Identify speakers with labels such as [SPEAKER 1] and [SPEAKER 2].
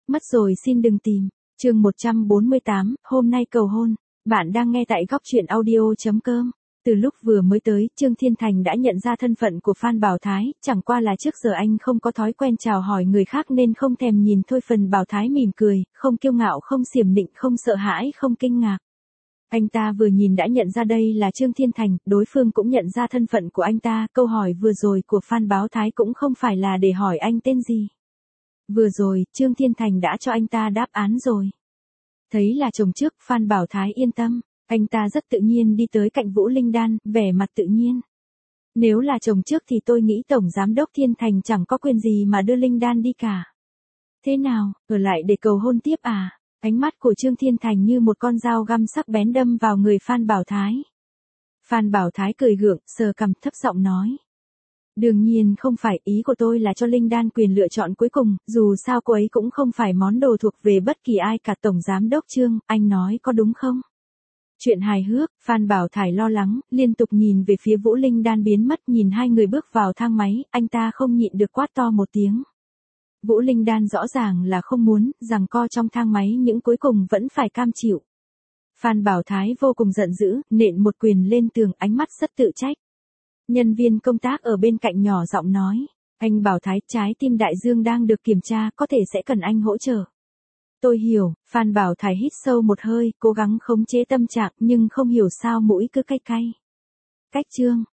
[SPEAKER 1] Mất rồi xin đừng tìm. Chương 148, hôm nay cầu hôn. Bạn đang nghe tại góc truyện audio.com. Từ lúc vừa mới tới, Trương Thiên Thành đã nhận ra thân phận của Phan Bảo Thái, chẳng qua là trước giờ anh không có thói quen chào hỏi người khác nên không thèm nhìn thôi. Phần Bảo Thái mỉm cười, không kiêu ngạo, không xiểm nịnh, không sợ hãi, không kinh ngạc. Anh ta vừa nhìn đã nhận ra đây là Trương Thiên Thành, đối phương cũng nhận ra thân phận của anh ta. Câu hỏi vừa rồi của Phan Bảo Thái cũng không phải là để hỏi anh tên gì. Vừa rồi, Trương Thiên Thành đã cho anh ta đáp án rồi. Thấy là chồng trước, Phan Bảo Thái yên tâm. Anh ta rất tự nhiên đi tới cạnh Vũ Linh Đan, vẻ mặt tự nhiên. Nếu là chồng trước thì tôi nghĩ Tổng Giám đốc Thiên Thành chẳng có quyền gì mà đưa Linh Đan đi cả. Thế nào, ở lại để cầu hôn tiếp à? Ánh mắt của Trương Thiên Thành như một con dao găm sắc bén đâm vào người Phan Bảo Thái. Phan Bảo Thái cười gượng, sờ cằm, thấp giọng nói. Đương nhiên không phải, ý của tôi là cho Linh Đan quyền lựa chọn cuối cùng, dù sao cô ấy cũng không phải món đồ thuộc về bất kỳ ai cả. Tổng Giám đốc Trương, anh nói có đúng không? Chuyện hài hước, Phan Bảo Thái lo lắng, liên tục nhìn về phía Vũ Linh Đan biến mất. Nhìn hai người bước vào thang máy, anh ta không nhịn được quát to một tiếng. Vũ Linh Đan rõ ràng là không muốn, giằng co trong thang máy nhưng cuối cùng vẫn phải cam chịu. Phan Bảo Thái vô cùng giận dữ, nện một quyền lên tường, ánh mắt rất tự trách. Nhân viên công tác ở bên cạnh nhỏ giọng nói. Anh Bảo Thái, trái tim Đại Dương đang được kiểm tra, có thể sẽ cần anh hỗ trợ. Tôi hiểu. Phan Bảo Thái hít sâu một hơi, cố gắng khống chế tâm trạng nhưng không hiểu sao mũi cứ cay cay. Cách Trương,